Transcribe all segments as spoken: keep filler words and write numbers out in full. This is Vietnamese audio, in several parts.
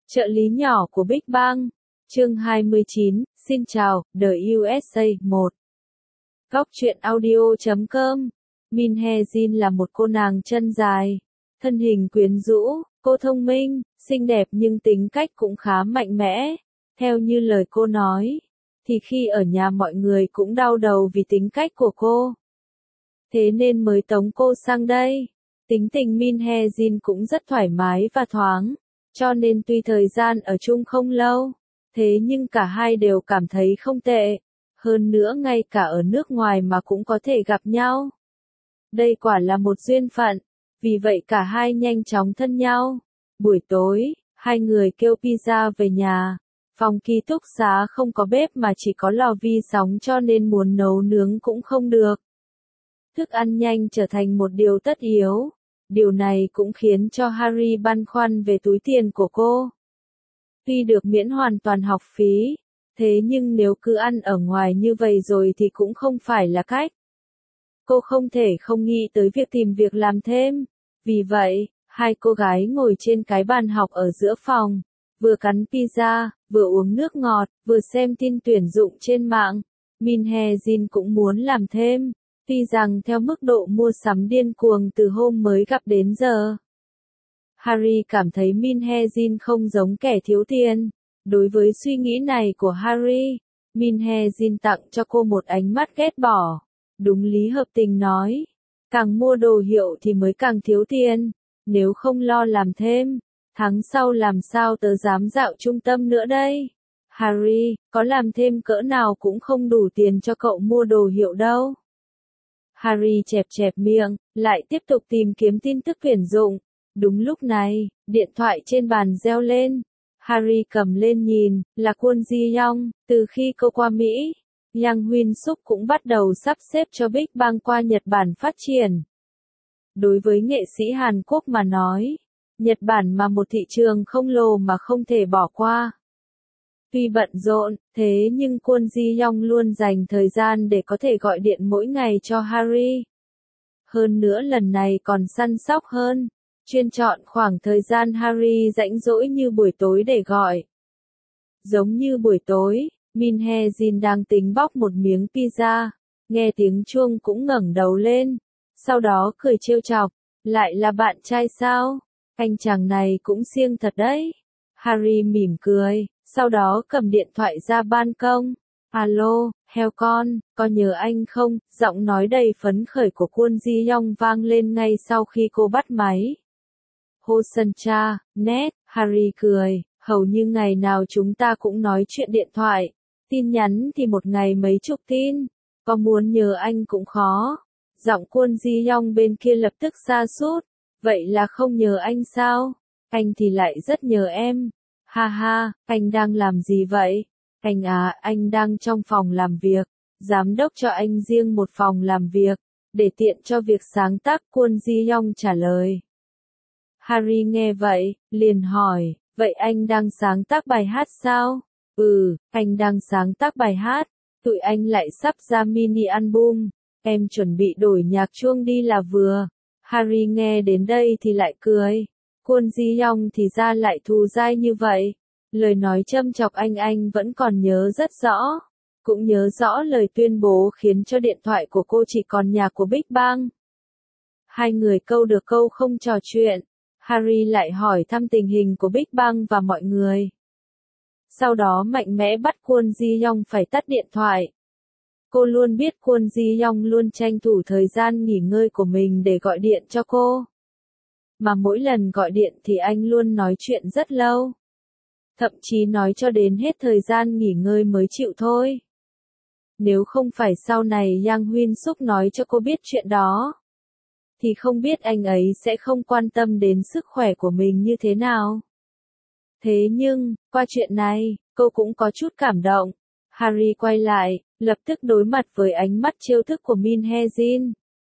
Trợ lý nhỏ của Big Bang. Chương hai mươi chín, xin chào, The u ét a một. Góc truyện audio chấm com. Min Hye Jin là một cô nàng chân dài, thân hình quyến rũ, cô thông minh, xinh đẹp nhưng tính cách cũng khá mạnh mẽ. Theo như lời cô nói, thì khi ở nhà mọi người cũng đau đầu vì tính cách của cô. Thế nên mới tống cô sang đây. Tính tình Min Hye Jin cũng rất thoải mái và thoáng, cho nên tuy thời gian ở chung không lâu, thế nhưng cả hai đều cảm thấy không tệ. Hơn nữa ngay cả ở nước ngoài mà cũng có thể gặp nhau. Đây quả là một duyên phận, vì vậy cả hai nhanh chóng thân nhau. Buổi tối, hai người kêu pizza về nhà. Phòng ký túc xá không có bếp mà chỉ có lò vi sóng cho nên muốn nấu nướng cũng không được. Thức ăn nhanh trở thành một điều tất yếu. Điều này cũng khiến cho Harry băn khoăn về túi tiền của cô. Tuy được miễn hoàn toàn học phí, thế nhưng nếu cứ ăn ở ngoài như vậy rồi thì cũng không phải là cách. Cô không thể không nghĩ tới việc tìm việc làm thêm. Vì vậy, hai cô gái ngồi trên cái bàn học ở giữa phòng, vừa cắn pizza, vừa uống nước ngọt, vừa xem tin tuyển dụng trên mạng. Min Hye Jin cũng muốn làm thêm, tuy rằng theo mức độ mua sắm điên cuồng từ hôm mới gặp đến giờ. Harry cảm thấy Min Hye Jin không giống kẻ thiếu tiền. Đối với suy nghĩ này của Harry, Min Hye Jin tặng cho cô một ánh mắt ghét bỏ. Đúng lý hợp tình nói, càng mua đồ hiệu thì mới càng thiếu tiền, nếu không lo làm thêm, tháng sau làm sao tớ dám dạo trung tâm nữa đây. Harry, có làm thêm cỡ nào cũng không đủ tiền cho cậu mua đồ hiệu đâu. Harry chẹp chẹp miệng, lại tiếp tục tìm kiếm tin tức tuyển dụng. Đúng lúc này, điện thoại trên bàn reo lên. Harry cầm lên nhìn, là Kwon Ji Young. Từ khi cô qua Mỹ, Yang Huyên Suk cũng bắt đầu sắp xếp cho Big Bang qua Nhật Bản phát triển. Đối với nghệ sĩ Hàn Quốc mà nói, Nhật Bản mà một thị trường không lồ mà không thể bỏ qua. Tuy bận rộn, thế nhưng Kwon Ji Young luôn dành thời gian để có thể gọi điện mỗi ngày cho Harry. Hơn nữa lần này còn săn sóc hơn, chuyên chọn khoảng thời gian Harry rảnh rỗi như buổi tối để gọi. Giống như buổi tối, Min Hye Jin đang tính bóc một miếng pizza, nghe tiếng chuông cũng ngẩng đầu lên, sau đó cười trêu chọc, lại là bạn trai sao? Anh chàng này cũng siêng thật đấy. Harry mỉm cười, sau đó cầm điện thoại ra ban công. Alo, heo con, có nhớ anh không? Giọng nói đầy phấn khởi của Kwon Ji Young vang lên ngay sau khi cô bắt máy. Hô sân cha, nét, Harry cười, hầu như ngày nào chúng ta cũng nói chuyện điện thoại. Tin nhắn thì một ngày mấy chục tin, có muốn nhớ anh cũng khó. Giọng Kwon Ji Young bên kia lập tức sa sút, vậy là không nhớ anh sao? Anh thì lại rất nhớ em. Ha ha, anh đang làm gì vậy? Anh à, anh đang trong phòng làm việc. Giám đốc cho anh riêng một phòng làm việc, để tiện cho việc sáng tác. Kwon Ji Young trả lời. Harry nghe vậy, liền hỏi, vậy anh đang sáng tác bài hát sao? Ừ, anh đang sáng tác bài hát. Tụi anh lại sắp ra mini album. Em chuẩn bị đổi nhạc chuông đi là vừa. Harry nghe đến đây thì lại cười. Kwon Ji Young thì ra lại thù dai như vậy. Lời nói châm chọc anh anh vẫn còn nhớ rất rõ. Cũng nhớ rõ lời tuyên bố khiến cho điện thoại của cô chỉ còn nhạc của Big Bang. Hai người câu được câu không trò chuyện. Harry lại hỏi thăm tình hình của Big Bang và mọi người. Sau đó mạnh mẽ bắt Kwon Ji Young phải tắt điện thoại. Cô luôn biết Kwon Ji Young luôn tranh thủ thời gian nghỉ ngơi của mình để gọi điện cho cô. Mà mỗi lần gọi điện thì anh luôn nói chuyện rất lâu. Thậm chí nói cho đến hết thời gian nghỉ ngơi mới chịu thôi. Nếu không phải sau này Yang Huyên Suk nói cho cô biết chuyện đó, thì không biết anh ấy sẽ không quan tâm đến sức khỏe của mình như thế nào. Thế nhưng, qua chuyện này, cô cũng có chút cảm động. Harry quay lại, lập tức đối mặt với ánh mắt trêu thức của Min Hye Jin.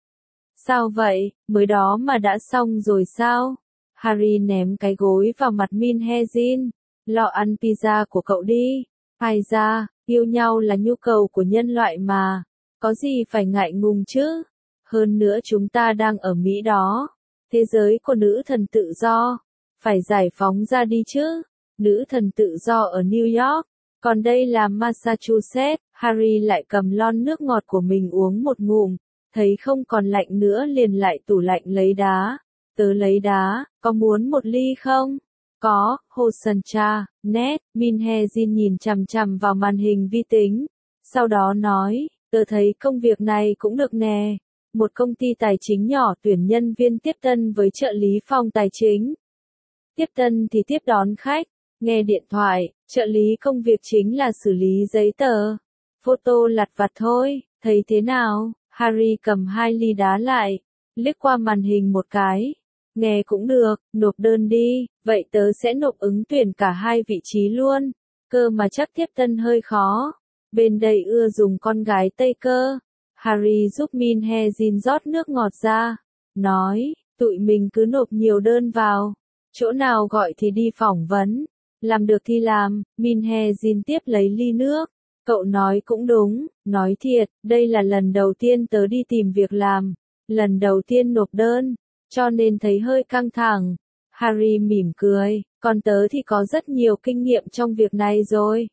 Sao vậy, mới đó mà đã xong rồi sao? Harry ném cái gối vào mặt Min Hye Jin. Lo ăn pizza của cậu đi. Ai ra, yêu nhau là nhu cầu của nhân loại mà. Có gì phải ngại ngùng chứ? Hơn nữa chúng ta đang ở Mỹ đó. Thế giới của nữ thần tự do. Phải giải phóng ra đi chứ. nữ thần tự do ở New York, còn đây là Massachusetts. Harry lại cầm lon nước ngọt của mình uống một ngụm, thấy không còn lạnh nữa liền lại tủ lạnh lấy đá. Tớ lấy đá, có muốn một ly không? Có, Hosen cha, nét, Minhezin nhìn chằm chằm vào màn hình vi tính. Sau đó nói, tớ thấy công việc này cũng được nè. Một công ty tài chính nhỏ tuyển nhân viên tiếp tân với trợ lý phòng tài chính. Tiếp tân thì tiếp đón khách, nghe điện thoại, trợ lý công việc chính là xử lý giấy tờ, photo lặt vặt thôi, thấy thế nào? Harry cầm hai ly đá lại, liếc qua màn hình một cái. Nghe cũng được, nộp đơn đi, vậy tớ sẽ nộp ứng tuyển cả hai vị trí luôn. Cơ mà chắc tiếp tân hơi khó. Bên đây ưa dùng con gái Tây cơ. Harry giúp Minhezin rót nước ngọt ra. Nói, tụi mình cứ nộp nhiều đơn vào. Chỗ nào gọi thì đi phỏng vấn. Làm được thì làm. Minhezin tiếp lấy ly nước. Cậu nói cũng đúng, nói thiệt, đây là lần đầu tiên tớ đi tìm việc làm. Lần đầu tiên nộp đơn. Cho nên thấy hơi căng thẳng. Harry mỉm cười, còn tớ thì có rất nhiều kinh nghiệm trong việc này rồi.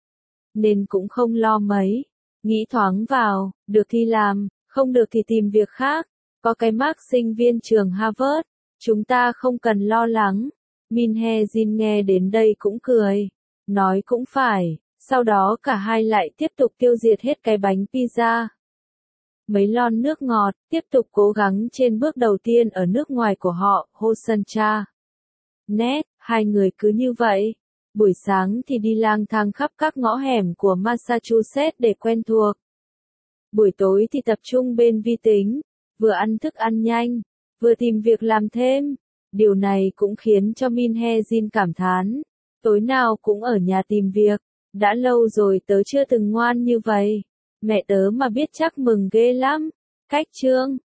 Nên cũng không lo mấy. Nghĩ thoáng vào, được thì làm, không được thì tìm việc khác. Có cái mark sinh viên trường Harvard, chúng ta không cần lo lắng. Minhezin nghe đến đây cũng cười. Nói cũng phải, sau đó cả hai lại tiếp tục tiêu diệt hết cái bánh pizza. Mấy lon nước ngọt, tiếp tục cố gắng trên bước đầu tiên ở nước ngoài của họ, Hosen cha. Nét, hai người cứ như vậy. Buổi sáng thì đi lang thang khắp các ngõ hẻm của Massachusetts để quen thuộc. Buổi tối thì tập trung bên vi tính, vừa ăn thức ăn nhanh, vừa tìm việc làm thêm. Điều này cũng khiến cho Minhezin cảm thán. Tối nào cũng ở nhà tìm việc. Đã lâu rồi tớ chưa từng ngoan như vậy. Mẹ tớ mà biết chắc mừng ghê lắm. Cách chương